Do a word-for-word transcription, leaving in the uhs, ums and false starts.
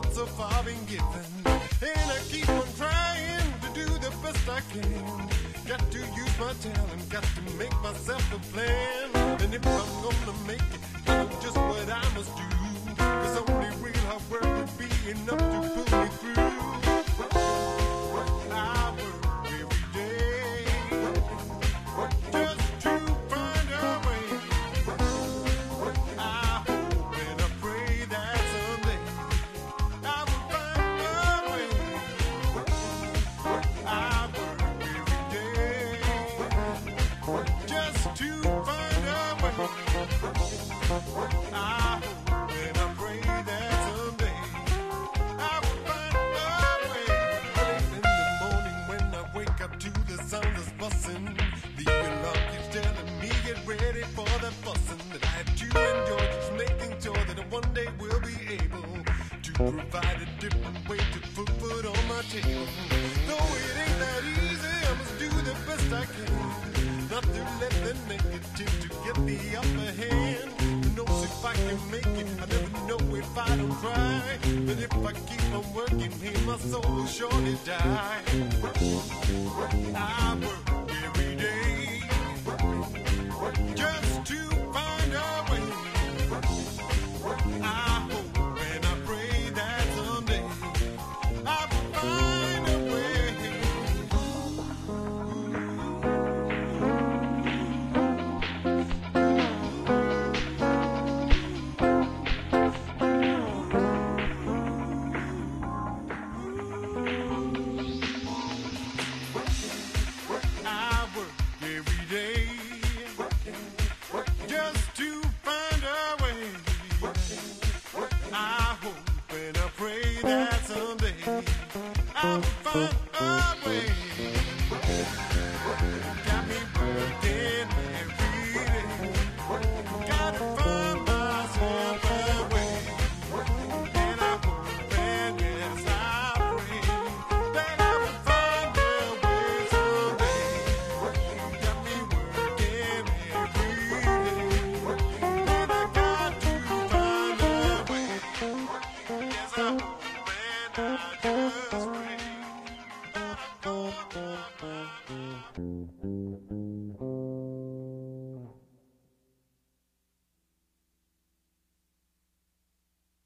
so far been given, and I keep on trying to do the best I can. Got to use my talent, got to make myself a plan. And if I'm gonna make it, I know just what I must do. Cause only real hard work will be enough to pull me through. I work every day just to find a way. I hope and I pray that someday I will find a way. I work every day just to find a way. I hope and I pray that someday I will find a way. Early in the morning when I wake up to the sound that's busting, the alarm keeps telling me get ready for the fussing that I have to enjoy, just making sure that one day we'll be able to provide a different way to put food on my table. Though it ain't that easy, I must do the best I can, not to let the negative to get the upper hand. Who knows if I can make it? I never know if I don't try. But if I keep on working here, my soul will surely die. I work every day just to find a way. I hope and I pray that someday I will find a way. I work every day just to find a way. I hope and I pray that someday I will find a way.